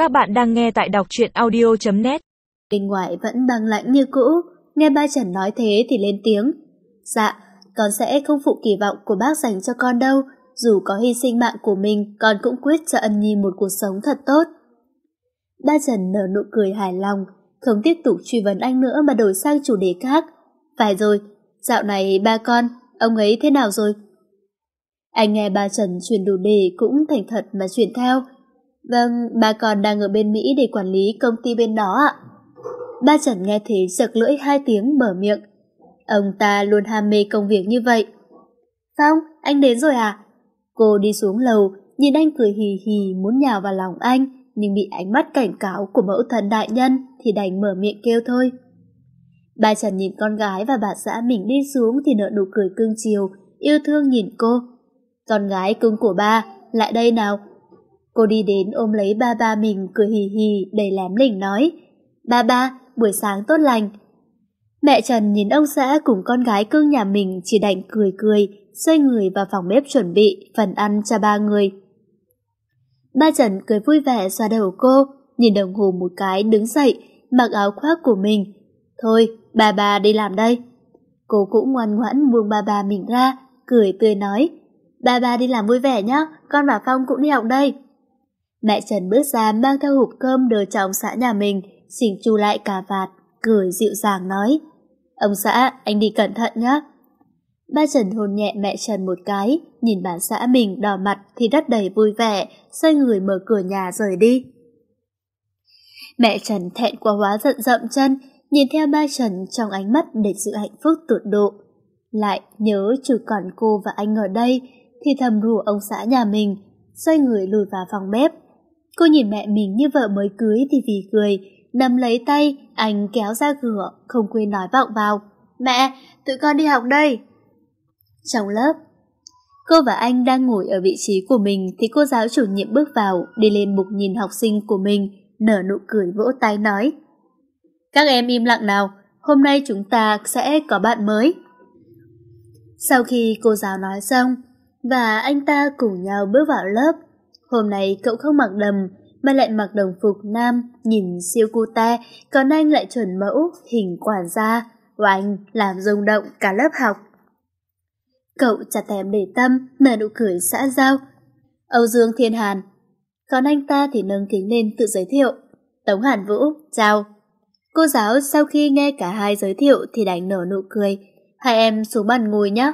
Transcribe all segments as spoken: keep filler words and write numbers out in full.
Các bạn đang nghe tại đọc truyện audio chấm net. Bên ngoài vẫn băng lãnh như cũ, nghe ba Trần nói thế thì lên tiếng. Dạ, con sẽ không phụ kỳ vọng của bác dành cho con đâu, dù có hy sinh mạng của mình, con cũng quyết cho Ân Nhi một cuộc sống thật tốt. Ba Trần nở nụ cười hài lòng, không tiếp tục truy vấn anh nữa mà đổi sang chủ đề khác. Phải rồi, dạo này ba con, ông ấy thế nào rồi? Anh nghe ba Trần chuyển đủ đề cũng thành thật mà chuyển theo. Vâng, ba con đang ở bên Mỹ để quản lý công ty bên đó ạ. Ba Trần nghe thế giật lưỡi hai tiếng mở miệng. Ông ta luôn ham mê công việc như vậy. Phong, anh đến rồi à? Cô đi xuống lầu, nhìn anh cười hì hì muốn nhào vào lòng anh, nhưng bị ánh mắt cảnh cáo của mẫu thần đại nhân thì đành mở miệng kêu thôi. Ba Trần nhìn con gái và bà xã mình đi xuống thì nở nụ cười cưng chiều, yêu thương nhìn cô. Con gái cưng của ba, lại đây nào. Cô đi đến ôm lấy ba ba mình cười hì hì đầy lém lỉnh nói. Ba ba, buổi sáng tốt lành. Mẹ Trần nhìn ông xã cùng con gái cưng nhà mình chỉ đành cười cười, xoay người vào phòng bếp chuẩn bị phần ăn cho ba người. Ba Trần cười vui vẻ xoa đầu cô, nhìn đồng hồ một cái đứng dậy, mặc áo khoác của mình. Thôi, ba ba đi làm đây. Cô cũng ngoan ngoãn buông ba ba mình ra, cười tươi nói. Ba ba đi làm vui vẻ nhé, con và Phong cũng đi học đây. Mẹ Trần bước ra mang theo hộp cơm đưa cho ông xã nhà mình, chỉnh chu lại cà vạt, cười dịu dàng nói. Ông xã, anh đi cẩn thận nhé. Ba Trần hôn nhẹ mẹ Trần một cái, nhìn bà xã mình đỏ mặt thì rất đầy vui vẻ, xoay người mở cửa nhà rời đi. Mẹ Trần thẹn quá hóa giận dậm chân, nhìn theo ba Trần trong ánh mắt đầy sự hạnh phúc tột độ. Lại nhớ trừ còn cô và anh ở đây, thì thầm rủ ông xã nhà mình, xoay người lùi vào phòng bếp. Cô nhìn mẹ mình như vợ mới cưới thì vì cười, nắm lấy tay, anh kéo ra cửa, không quên nói vọng vào. Mẹ, tụi con đi học đây. Trong lớp, cô và anh đang ngồi ở vị trí của mình thì cô giáo chủ nhiệm bước vào, đi lên bục nhìn học sinh của mình, nở nụ cười vỗ tay nói. Các em im lặng nào, hôm nay chúng ta sẽ có bạn mới. Sau khi cô giáo nói xong, và anh ta cùng nhau bước vào lớp, hôm nay cậu không mặc đầm mà lại mặc đồng phục nam, nhìn siêu cute, còn anh lại chuẩn mẫu, hình quản gia, oanh làm rung động cả lớp học. Cậu chặt thèm để tâm, nở nụ cười xã giao. Âu Dương Thiên Hàn. Còn anh ta thì nâng kính lên tự giới thiệu. Tống Hàn Vũ, chào. Cô giáo sau khi nghe cả hai giới thiệu thì đành nở nụ cười. Hai em xuống bàn ngồi nhé.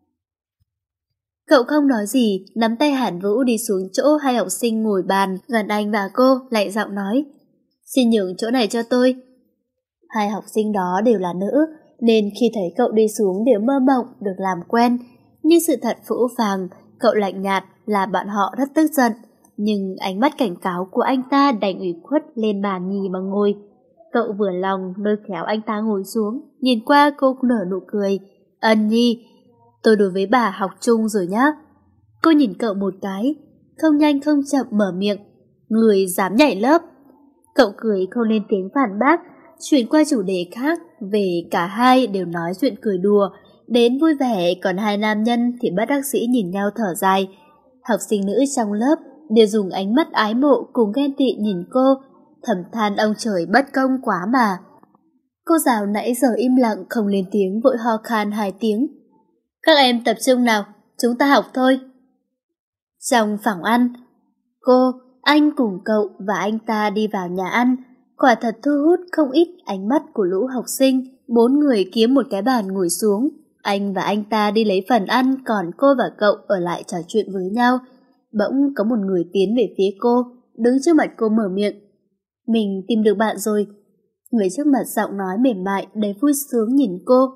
Cậu không nói gì, nắm tay Hàn Vũ đi xuống chỗ hai học sinh ngồi bàn gần anh và cô, lạnh giọng nói. Xin nhường chỗ này cho tôi. Hai học sinh đó đều là nữ, nên khi thấy cậu đi xuống đều mơ mộng được làm quen. Nhưng sự thật phũ phàng, cậu lạnh nhạt là bọn họ rất tức giận. Nhưng ánh mắt cảnh cáo của anh ta đành ủy khuất lên bàn nhì mà ngồi. Cậu vừa lòng lôi kéo anh ta ngồi xuống, nhìn qua cô nở nụ cười. Ân Nhi, tôi đối với bà học chung rồi nhá. Cô nhìn cậu một cái, không nhanh không chậm mở miệng. Người dám nhảy lớp. Cậu cười không lên tiếng phản bác, chuyển qua chủ đề khác, về cả hai đều nói chuyện cười đùa, đến vui vẻ, còn hai nam nhân thì bất đắc dĩ nhìn nhau thở dài. Học sinh nữ trong lớp đều dùng ánh mắt ái mộ cùng ghen tị nhìn cô, thầm than ông trời bất công quá mà. Cô giáo nãy giờ im lặng không lên tiếng vội ho khan hai tiếng. Các em tập trung nào, chúng ta học thôi. Trong phòng ăn, cô, anh cùng cậu và anh ta đi vào nhà ăn, quả thật thu hút không ít ánh mắt của lũ học sinh. Bốn người kiếm một cái bàn ngồi xuống, anh và anh ta đi lấy phần ăn, còn cô và cậu ở lại trò chuyện với nhau. Bỗng có một người tiến về phía cô, đứng trước mặt cô mở miệng. Mình tìm được bạn rồi. Người trước mặt giọng nói mềm mại đầy vui sướng nhìn cô.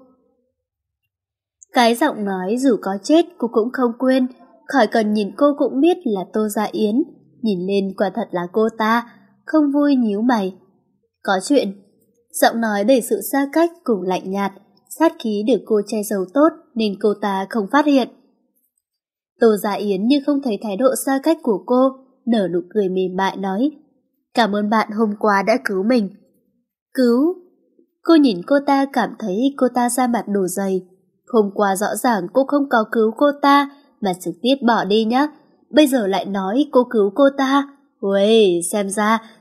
Cái giọng nói dù có chết cô cũng không quên, khỏi cần nhìn cô cũng biết là Tô Gia Yến. Nhìn lên quả thật là cô ta, không vui nhíu mày. Có chuyện. Giọng nói đầy sự xa cách cùng lạnh nhạt, sát khí được cô che giấu tốt nên cô ta không phát hiện. Tô Gia Yến như không thấy thái độ xa cách của cô, nở nụ cười mềm mại nói. Cảm ơn bạn hôm qua đã cứu mình. Cứu? Cô nhìn cô ta cảm thấy cô ta da mặt đổ dày. Hôm qua rõ ràng cô không có cứu cô ta mà trực tiếp bỏ đi nhá. Bây giờ lại nói cô cứu cô ta. Uầy, xem ra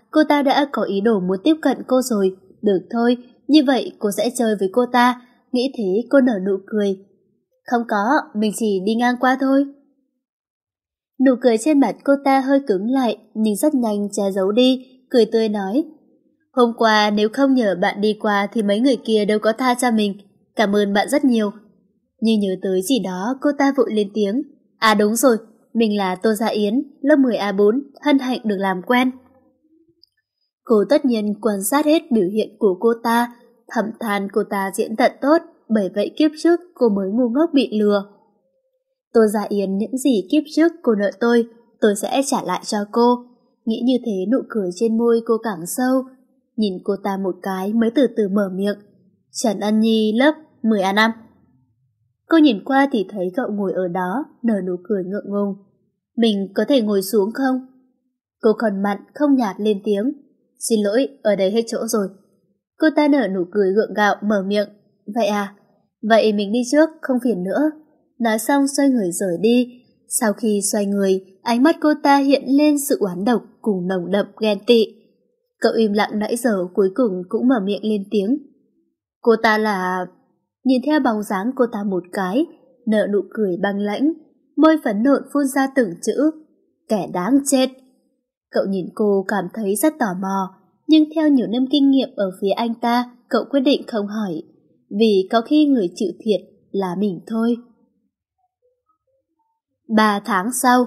cô ta đã có ý đồ muốn tiếp cận cô rồi. Được thôi, như vậy cô sẽ chơi với cô ta. Nghĩ thế cô nở nụ cười. Không có, mình chỉ đi ngang qua thôi. Nụ cười trên mặt cô ta hơi cứng lại, nhưng rất nhanh che giấu đi, cười tươi nói. Hôm qua nếu không nhờ bạn đi qua thì mấy người kia đâu có tha cho mình. Cảm ơn bạn rất nhiều. Nhưng nhớ tới gì đó, cô ta vội lên tiếng. À đúng rồi, mình là Tô Gia Yến, lớp mười A bốn, hân hạnh được làm quen. Cô tất nhiên quan sát hết biểu hiện của cô ta, thầm than cô ta diễn tận tốt, bởi vậy kiếp trước cô mới ngu ngốc bị lừa. Tô Gia Yến, những gì kiếp trước cô nợ tôi, tôi sẽ trả lại cho cô. Nghĩ như thế nụ cười trên môi cô càng sâu. Nhìn cô ta một cái mới từ từ mở miệng. Trần Ân Nhi lớp mười A năm. Cô nhìn qua thì thấy cậu ngồi ở đó, nở nụ cười ngượng ngùng. Mình có thể ngồi xuống không? Cô còn mặn không nhạt lên tiếng. Xin lỗi, ở đây hết chỗ rồi. Cô ta nở nụ cười gượng gạo mở miệng. Vậy à? Vậy mình đi trước, không phiền nữa. Nói xong xoay người rời đi. Sau khi xoay người, ánh mắt cô ta hiện lên sự oán độc cùng nồng đậm ghen tị. Cậu im lặng nãy giờ cuối cùng cũng mở miệng lên tiếng. Cô ta là... Nhìn theo bóng dáng cô ta một cái, nở nụ cười băng lãnh, môi phấn nộn phun ra từng chữ. Kẻ đáng chết. Cậu nhìn cô cảm thấy rất tò mò, nhưng theo nhiều năm kinh nghiệm ở phía anh ta, cậu quyết định không hỏi, vì có khi người chịu thiệt là mình thôi. Ba tháng sau,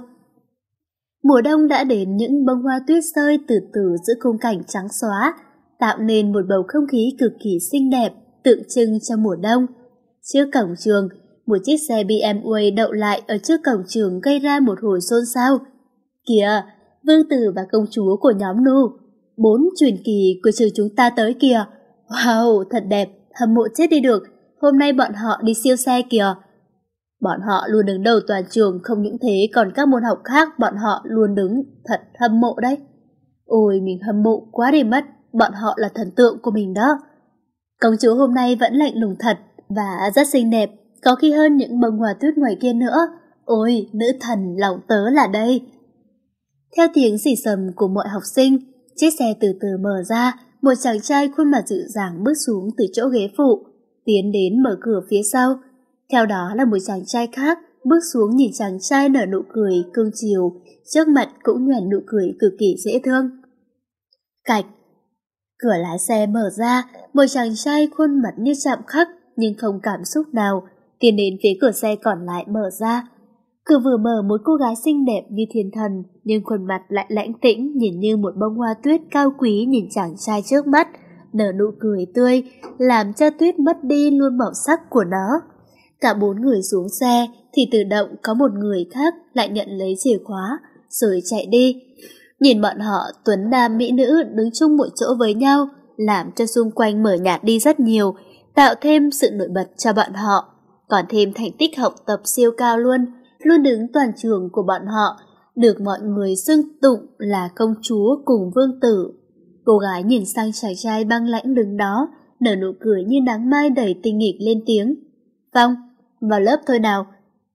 mùa đông đã đến, những bông hoa tuyết rơi từ từ giữa khung cảnh trắng xóa, tạo nên một bầu không khí cực kỳ xinh đẹp, tượng trưng cho mùa đông. Trước cổng trường, một chiếc xe bê em vê đậu lại ở trước cổng trường gây ra một hồi xôn xao. Kìa, vương tử và công chúa của nhóm Nu, bốn truyền kỳ của trường chúng ta tới kìa. Wow, thật đẹp, hâm mộ chết đi được, hôm nay bọn họ đi siêu xe kìa. Bọn họ luôn đứng đầu toàn trường, không những thế còn các môn học khác bọn họ luôn đứng, thật hâm mộ đấy. Ôi, mình hâm mộ quá đi mất, bọn họ là thần tượng của mình đó. Công chúa hôm nay vẫn lạnh lùng thật và rất xinh đẹp, có khi hơn những bông hoa tuyết ngoài kia nữa. Ôi, nữ thần lòng tớ là đây. Theo tiếng xì xầm của mọi học sinh, chiếc xe từ từ mở ra, một chàng trai khuôn mặt dịu dàng bước xuống từ chỗ ghế phụ, tiến đến mở cửa phía sau. Theo đó là một chàng trai khác bước xuống nhìn chàng trai nở nụ cười cưng chiều, trước mặt cũng nhoẻn nụ cười cực kỳ dễ thương. Cạch. Cửa lái xe mở ra, một chàng trai khuôn mặt như chạm khắc nhưng không cảm xúc nào, tiến đến phía cửa xe còn lại mở ra. Cửa vừa mở, một cô gái xinh đẹp như thiên thần, nhưng khuôn mặt lại lãnh tĩnh, nhìn như một bông hoa tuyết cao quý nhìn chàng trai trước mắt, nở nụ cười tươi, làm cho tuyết mất đi luôn màu sắc của nó. Cả bốn người xuống xe, thì tự động có một người khác lại nhận lấy chìa khóa, rồi chạy đi. Nhìn bọn họ tuấn nam mỹ nữ đứng chung một chỗ với nhau, làm cho xung quanh mở nhạt đi rất nhiều, tạo thêm sự nổi bật cho bọn họ, còn thêm thành tích học tập siêu cao luôn, luôn đứng toàn trường của bọn họ, được mọi người xưng tụng là công chúa cùng vương tử. Cô gái nhìn sang chàng trai băng lãnh đứng đó, nở nụ cười như nắng mai đầy tinh nghịch lên tiếng. Phong, vào lớp thôi nào.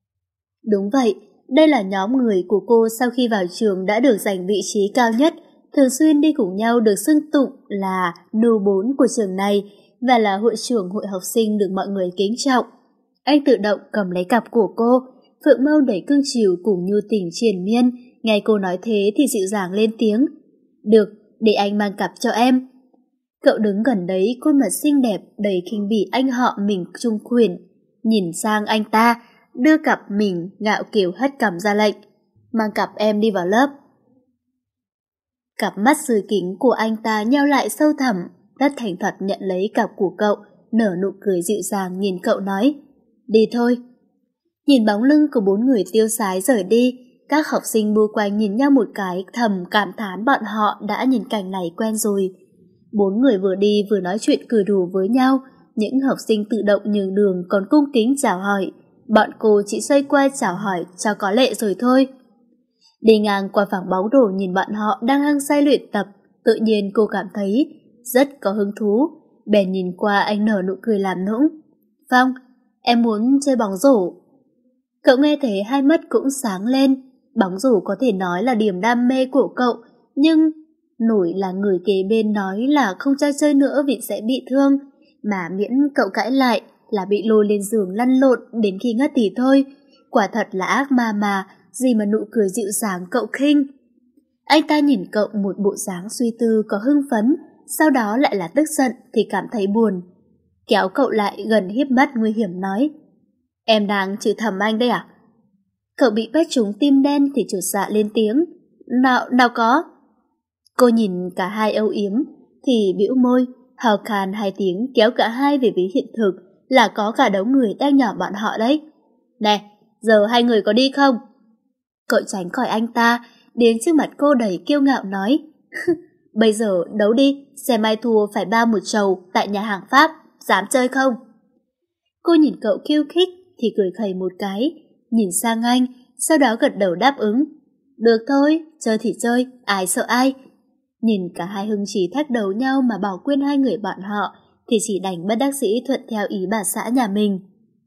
Đúng vậy, đây là nhóm người của cô sau khi vào trường đã được giành vị trí cao nhất, thường xuyên đi cùng nhau, được xưng tụng là Nu bốn của trường này và là hội trưởng hội học sinh được mọi người kính trọng. Anh tự động cầm lấy cặp của cô, phượng mâu đầy cưng chiều cùng nhu tình triền miên. Nghe cô nói thế thì dịu dàng lên tiếng. Được, để anh mang cặp cho em. Cậu đứng gần đấy, khuôn mặt xinh đẹp đầy khinh bỉ anh họ mình trung quyền. Nhìn sang anh ta, đưa cặp mình ngạo kiều hất cằm ra lệnh. Mang cặp em đi vào lớp. Cặp mắt sưởi kính của anh ta nheo lại sâu thẳm, rất thành thật nhận lấy cặp của cậu, nở nụ cười dịu dàng nhìn cậu nói. Đi thôi. Nhìn bóng lưng của bốn người tiêu sái rời đi, các học sinh bu quanh nhìn nhau một cái thầm cảm thán bọn họ đã nhìn cảnh này quen rồi. Bốn người vừa đi vừa nói chuyện cười đùa với nhau, những học sinh tự động nhường đường còn cung kính chào hỏi. Bọn cô chỉ xoay qua chào hỏi cho có lệ rồi thôi. Đi ngang qua phòng bóng rổ nhìn bọn họ đang hăng say luyện tập, tự nhiên cô cảm thấy rất có hứng thú. Bèn nhìn qua anh nở nụ cười làm nũng. Phong, em muốn chơi bóng rổ. Cậu nghe thế hai mắt cũng sáng lên. Bóng rổ có thể nói là điểm đam mê của cậu, nhưng Nổi là người kế bên nói là không cho chơi nữa vì sẽ bị thương, mà miễn cậu cãi lại là bị lôi lên giường lăn lộn đến khi ngất thì thôi. Quả thật là ác ma mà, gì mà nụ cười dịu dàng cậu khinh. Anh ta nhìn cậu một bộ dáng suy tư có hưng phấn, sau đó lại là tức giận thì cảm thấy buồn. Kéo cậu lại gần hiếp mắt nguy hiểm nói: Em đang chửi thầm anh đây à? Cậu bị bắt trúng tim đen thì chột dạ lên tiếng: Nào, nào có. Cô nhìn cả hai âu yếm thì bĩu môi, hào khàn hai tiếng kéo cả hai về với hiện thực là có cả đống người đang nhỏ bọn họ đấy. Nè, giờ hai người có đi không? Cậu tránh khỏi anh ta, đến trước mặt cô đầy kiêu ngạo nói: Bây giờ đấu đi, xem ai thua phải ba một chầu tại nhà hàng Pháp, dám chơi không? Cô nhìn cậu khiêu khích thì cười khẩy một cái, nhìn sang anh, sau đó gật đầu đáp ứng. Được thôi, chơi thì chơi, ai sợ ai. Nhìn cả hai hưng trí thách đấu nhau mà bỏ quên hai người bọn họ thì chỉ đành bất đắc dĩ thuận theo ý bà xã nhà mình.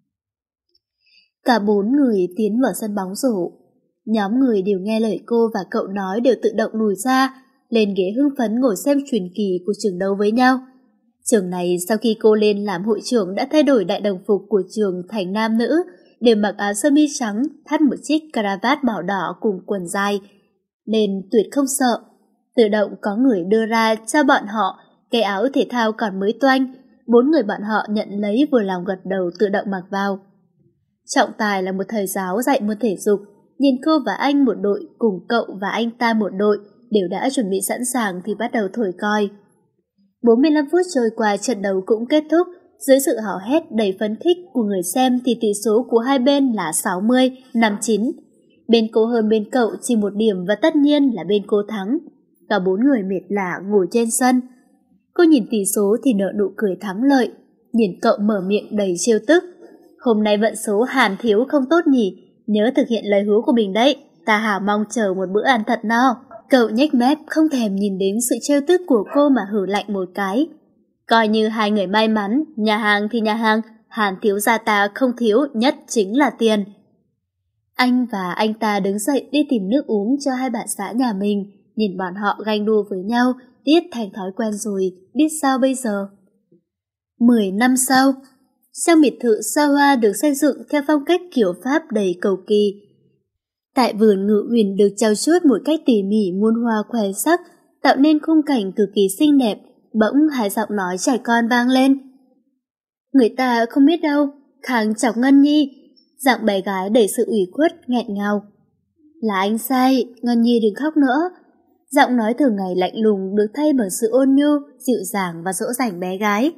Cả bốn người tiến vào sân bóng rổ. Nhóm người đều nghe lời cô và cậu nói đều tự động lùi ra, lên ghế hưng phấn ngồi xem truyền kỳ của trường đấu với nhau. Trường này sau khi cô lên làm hội trưởng đã thay đổi đại đồng phục của trường thành nam nữ, đều mặc áo sơ mi trắng, thắt một chiếc cravat màu đỏ cùng quần dài, nên tuyệt không sợ. Tự động có người đưa ra cho bọn họ cái áo thể thao còn mới toanh, bốn người bọn họ nhận lấy vừa lòng gật đầu tự động mặc vào. Trọng tài là một thầy giáo dạy môn thể dục, nhìn cô và anh một đội cùng cậu và anh ta một đội đều đã chuẩn bị sẵn sàng thì bắt đầu thổi còi. bốn mươi lăm phút trôi qua, trận đấu cũng kết thúc. Dưới sự hò hét đầy phấn khích của người xem thì tỷ số của hai bên là sáu mươi năm chín. Bên cô hơn bên cậu chỉ một điểm và tất nhiên là bên cô thắng. Cả bốn người mệt lả ngồi trên sân. Cô nhìn tỷ số thì nở nụ cười thắng lợi, nhìn cậu mở miệng đầy trêu tức. Hôm nay vận số Hàn thiếu không tốt nhỉ, nhớ thực hiện lời hứa của mình đấy, ta hào mong chờ một bữa ăn thật no. Cậu nhếch mép không thèm nhìn đến sự trêu tức của cô mà hử lạnh một cái. Coi như hai người may mắn, nhà hàng thì nhà hàng, Hàn thiếu gia ta không thiếu nhất chính là tiền. Anh và anh ta đứng dậy đi tìm nước uống cho hai bạn xã nhà mình, nhìn bọn họ ganh đua với nhau, biết thành thói quen rồi, biết sao bây giờ. Mười năm sau, trong biệt thự xa hoa được xây dựng theo phong cách kiểu Pháp đầy cầu kỳ. Tại vườn ngự uyển được trau chuốt một cách tỉ mỉ muôn hoa khoe sắc, tạo nên khung cảnh cực kỳ xinh đẹp. Bỗng hai giọng nói trẻ con vang lên. Người ta không biết đâu, Khang chọc Ngân Nhi. Giọng bé gái đầy sự ủy khuất, nghẹn ngào. Là anh sai, Ngân Nhi đừng khóc nữa. Giọng nói thường ngày lạnh lùng được thay bằng sự ôn nhu, dịu dàng và dỗ dành bé gái.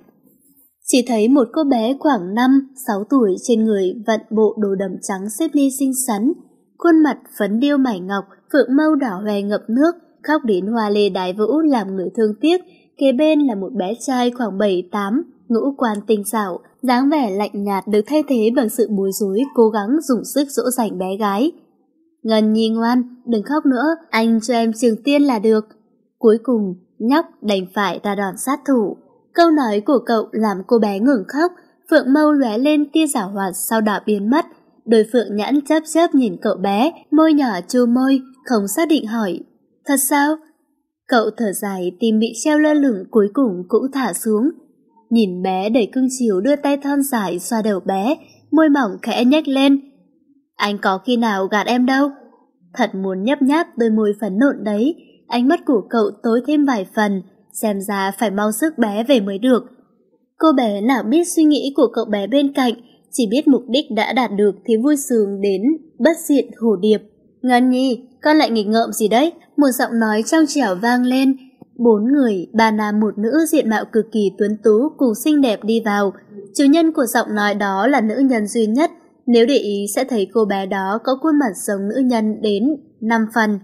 Chỉ thấy một cô bé khoảng năm sáu tuổi trên người vận bộ đồ đầm trắng xếp ly xinh xắn, khuôn mặt phấn điêu mảy ngọc, phượng mâu đỏ hoe ngập nước, khóc đến hoa lê đái vũ làm người thương tiếc. Kế bên là một bé trai khoảng bảy tám, ngũ quan tinh xảo, dáng vẻ lạnh nhạt được thay thế bằng sự bối rối cố gắng dùng sức dỗ dành bé gái. Ngân Nhi ngoan, đừng khóc nữa, anh cho em trường tiên là được. Cuối cùng, nhóc đành phải ra đòn sát thủ. Câu nói của cậu làm cô bé ngừng khóc, phượng mâu lóe lên tia giảo hoạt sau đó biến mất. Đôi phượng nhãn chớp chớp nhìn cậu bé, môi nhỏ chu môi, không xác định hỏi. Thật sao? Cậu thở dài, tim bị treo lơ lửng cuối cùng cũng thả xuống. Nhìn bé đầy cưng chiều đưa tay thon dài xoa đầu bé, môi mỏng khẽ nhếch lên. Anh có khi nào gạt em đâu? Thật muốn nhấp nháp đôi môi phấn nộn đấy. Ánh mắt của cậu tối thêm vài phần, xem ra phải mau sức bé về mới được. Cô bé nào biết suy nghĩ của cậu bé bên cạnh, chỉ biết mục đích đã đạt được thì vui sướng đến bất diệt hổ điệp. Ngân Nhi, con lại nghịch ngợm gì đấy? Một giọng nói trong trẻo vang lên. Bốn người, ba nam một nữ diện mạo cực kỳ tuấn tú cùng xinh đẹp đi vào. Chủ nhân của giọng nói đó là nữ nhân duy nhất. Nếu để ý sẽ thấy cô bé đó có khuôn mặt giống nữ nhân đến năm phần.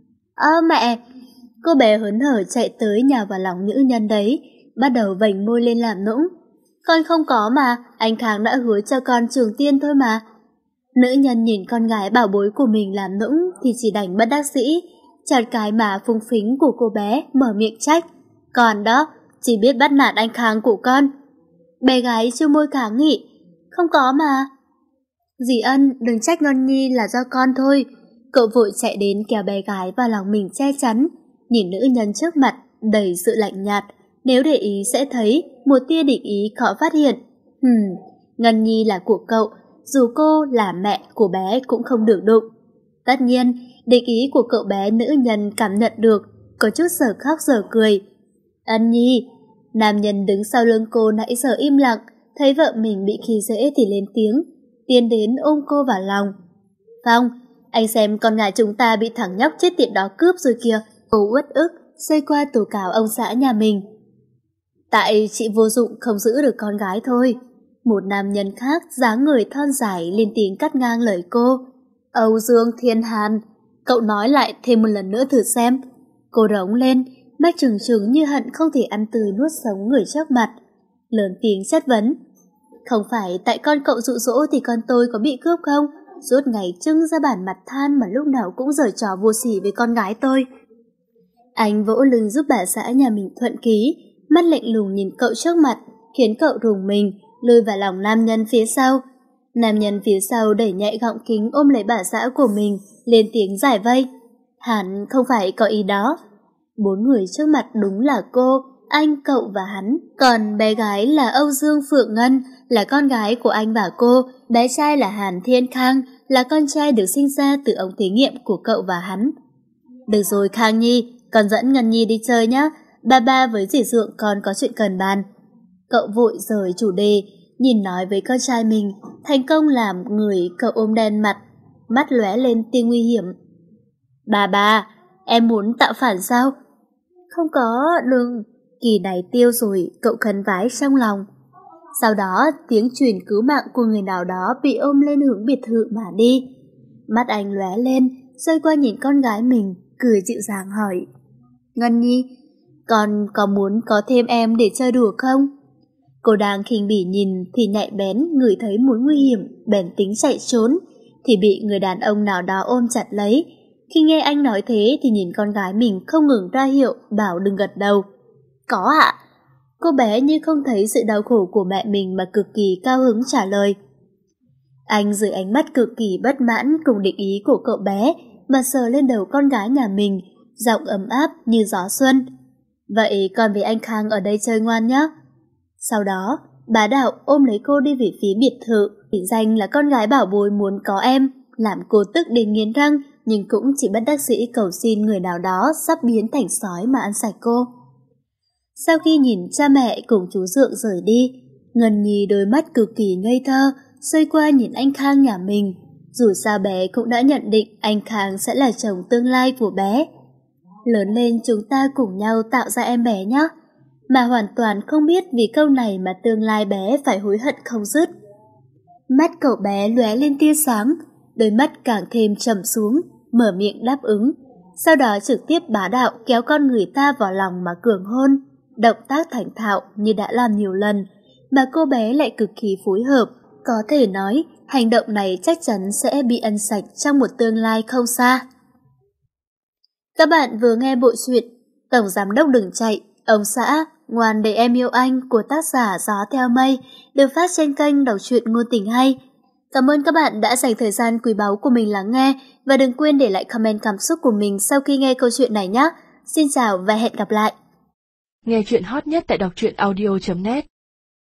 Ơ mẹ! Cô bé hớn hở chạy tới nhào vào lòng nữ nhân đấy, bắt đầu vành môi lên làm nũng. Con không có mà, anh Khang đã hứa cho con trường tiên thôi mà. Nữ nhân nhìn con gái bảo bối của mình làm nũng thì chỉ đành bất đắc dĩ, chặt cái má phúng phính của cô bé mở miệng trách. Còn đó, chỉ biết bắt nạt anh Khang của con. Bé gái chu môi kháng nghị. Không có mà. Dì Ân, đừng trách Ngân Nhi là do con thôi. Cậu vội chạy đến kéo bé gái vào lòng mình che chắn. nhìn nữ nhân trước mặt đầy sự lạnh nhạt, nếu để ý sẽ thấy một tia định ý khó phát hiện. Hừm, Ngân Nhi là của cậu, dù cô là mẹ của bé cũng không được đụng. Tất nhiên, định ý của cậu bé nữ nhân cảm nhận được, có chút giờ khóc giờ cười. Ân Nhi, nam nhân đứng sau lưng cô nãy giờ im lặng, thấy vợ mình bị khi dễ thì lên tiếng, tiến đến ôm cô vào lòng. Phong, anh xem con gái chúng ta bị thằng nhóc chết tiệt đó cướp rồi kìa. Cô uất ức, xoay qua tố cáo ông xã nhà mình. Tại chị vô dụng không giữ được con gái thôi. Một nam nhân khác dáng người thon dài lên tiếng cắt ngang lời cô. Âu Dương Thiên Hàn, cậu nói lại thêm một lần nữa thử xem. Cô rống lên, mắt trừng trừng như hận không thể ăn tươi nuốt sống người trước mặt. Lớn tiếng chất vấn. Không phải tại con cậu dụ dỗ thì con tôi có bị cướp không? Suốt ngày trưng ra bản mặt than mà lúc nào cũng giở trò vô sỉ với con gái tôi. Anh vỗ lưng giúp bà xã nhà mình thuận ký, mắt lạnh lùng nhìn cậu trước mặt, khiến cậu rùng mình, lùi vào lòng nam nhân phía sau. Nam nhân phía sau đẩy nhẹ gọng kính ôm lấy bà xã của mình, lên tiếng giải vây. Hắn không phải có ý đó. Bốn người trước mặt đúng là cô, anh, cậu và hắn. Còn bé gái là Âu Dương Phượng Ngân, là con gái của anh và cô. Bé trai là Hàn Thiên Khang, là con trai được sinh ra từ ống thí nghiệm của cậu và hắn. Được rồi Khang Nhi, con dẫn Ngân Nhi đi chơi nhé. Ba ba với dì Dượng con có chuyện cần bàn. Cậu vội rời chủ đề, nhìn nói với con trai mình, thành công làm người cậu ôm đen mặt, mắt lóe lên tia nguy hiểm. Bà bà, em muốn tạo phản sao? Không có, đừng. Kỳ này tiêu rồi, cậu khấn vái trong lòng. Sau đó, tiếng truyền cứu mạng của người nào đó bị ôm lên hướng biệt thự mà đi. Mắt anh lóe lên, xoay qua nhìn con gái mình, cười dịu dàng hỏi. Ngân Nhi, con có muốn có thêm em để chơi đùa không? Cô đang khinh bỉ nhìn thì nhạy bén ngửi thấy mối nguy hiểm, bèn tính chạy trốn, thì bị người đàn ông nào đó ôm chặt lấy. Khi nghe anh nói thế thì nhìn con gái mình không ngừng ra hiệu, bảo đừng gật đầu. Có ạ. Cô bé như không thấy sự đau khổ của mẹ mình mà cực kỳ cao hứng trả lời. Anh dưới ánh mắt cực kỳ bất mãn cùng định ý của cậu bé mà sờ lên đầu con gái nhà mình, giọng ấm áp như gió xuân. Vậy con với anh Khang ở đây chơi ngoan nhé. Sau đó, bá đạo ôm lấy cô đi về phía biệt thự, bị danh là con gái bảo bối muốn có em, làm cô tức đến nghiến răng, nhưng cũng chỉ bất đắc dĩ cầu xin người nào đó sắp biến thành sói mà ăn sạch cô. Sau khi nhìn cha mẹ cùng chú Dượng rời đi, Ngân Nhi đôi mắt cực kỳ ngây thơ, xoay qua nhìn anh Khang nhà mình. Dù sao bé cũng đã nhận định anh Khang sẽ là chồng tương lai của bé. Lớn lên chúng ta cùng nhau tạo ra em bé nhé. Mà hoàn toàn không biết vì câu này mà tương lai bé phải hối hận không dứt. Mắt cậu bé lóe lên tia sáng, đôi mắt càng thêm trầm xuống, mở miệng đáp ứng. Sau đó trực tiếp bá đạo kéo con người ta vào lòng mà cường hôn. Động tác thành thạo như đã làm nhiều lần, mà cô bé lại cực kỳ phối hợp. Có thể nói, hành động này chắc chắn sẽ bị ăn sạch trong một tương lai không xa. Các bạn vừa nghe bộ truyện Tổng Giám Đốc Đừng Chạy, Ông Xã, Ngoan Để Em Yêu Anh của tác giả Gió Theo Mây, được phát trên kênh Đọc Truyện Ngôn Tình Hay. Cảm ơn các bạn đã dành thời gian quý báu của mình lắng nghe, và đừng quên để lại comment cảm xúc của mình sau khi nghe câu chuyện này nhé. Xin chào và hẹn gặp lại. Nghe chuyện hot nhất tại đọc truyện audio chấm net.